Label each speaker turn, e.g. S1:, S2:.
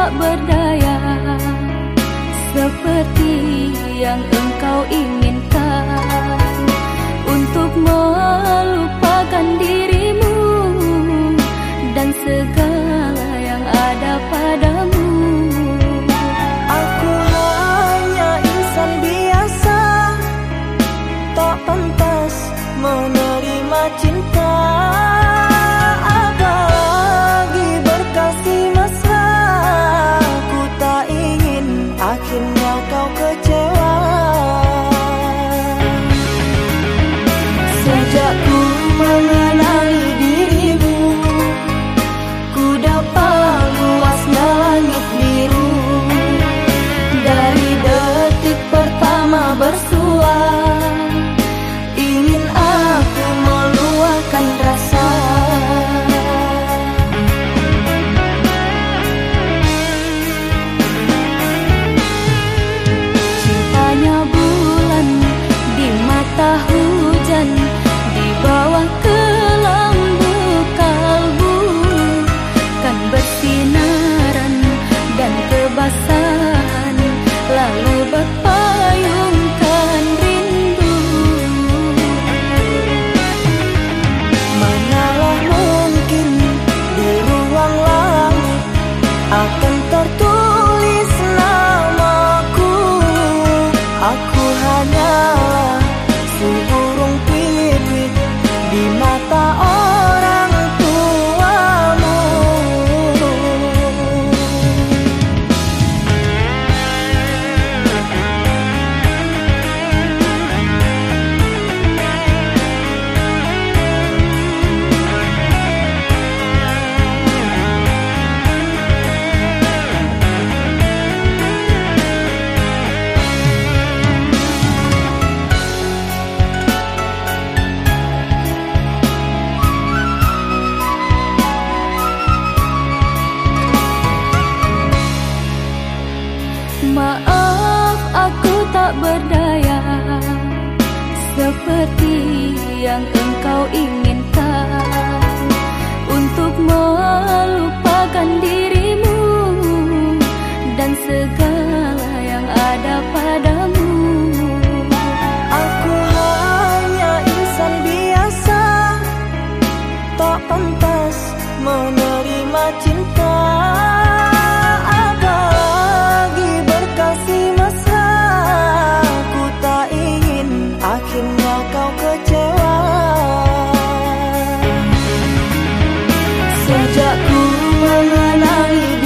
S1: tak berdaya, seperti yang engkau inginkan, untuk melupakan dirimu dan segala yang ada padamu.
S2: Aku hanya insan biasa, tak pantas menerima cinta. Apalagi berkasih mesra, ku tak ingin akhirnya kau kecewa. Sejak ku mengenali dirimu, ku dapat luasnya langit biru. Dari detik pertama bersua, ingin aku meluahkan rasa.
S1: Cintanya bulan di mata hujan, di bawah kelambu kalbu, kan bersinaran dan kebasahan, lalu berpayungkan rindu.
S2: Manalah mungkin di ruang langit akan tertulis namaku. Aku hanyalah seburung pipit di mata orang tuamu.
S1: Maaf, aku tak berdaya, seperti yang engkau inginkan, untuk melupakan dirimu dan segala yang ada padamu.
S2: Aku hanya insan biasa, tak pantas menerima cinta. Apalagi berkasih mesra, ku tak ingin akhirnya kau kecewa. Sejak ku mengenali